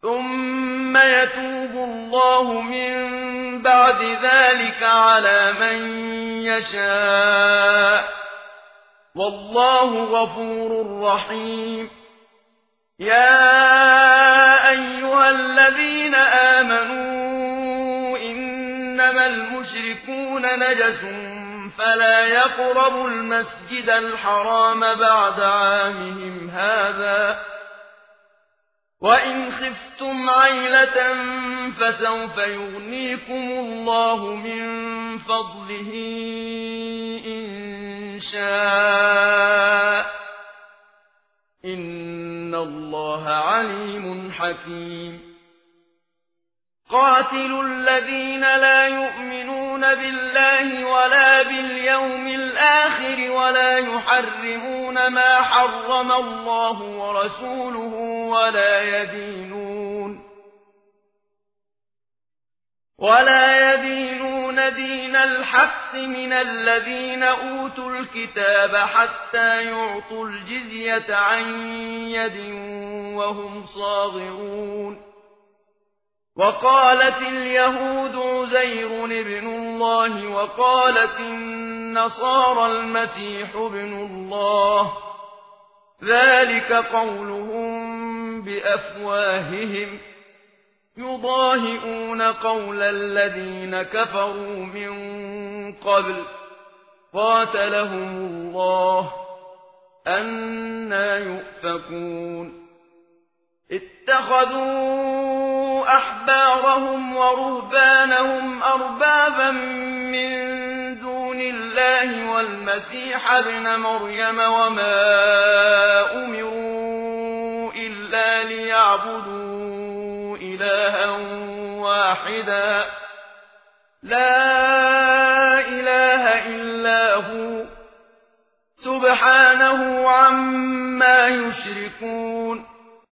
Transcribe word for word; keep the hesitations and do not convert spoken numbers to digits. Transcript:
ثم يتوب الله من بعد ذلك على من يشاء والله غفور رحيم. يا أيها الذين آمنوا إنما المشركون نجس فلا يقربوا المسجد الحرام بعد عامهم هذا وإن خفتم عيلة فسوف يغنيكم الله من فضله إن شاء إن الله عليم حكيم. قاتلوا الذين لا يؤمنون بالله ولا باليوم الآخر ولا يحرمون ما حرم الله ورسوله ولا يدينون ولا يدينون دين الحق من الذين أوتوا الكتاب حتى يعطوا الجزية عن يد وهم صاغرون. وقالت اليهود عزير ابن الله وقالت النصارى المسيح ابن الله ذلك قولهم بأفواههم يضاهئون قول الذين كفروا من قبل قاتلهم الله أنى يؤفكون. اتخذوا أحبارهم ورهبانهم أربابا من دون الله والمسيح ابن مريم وما أمروا إلا ليعبدوا إلها واحدا لا إله إلا هو سبحانه عما يشركون.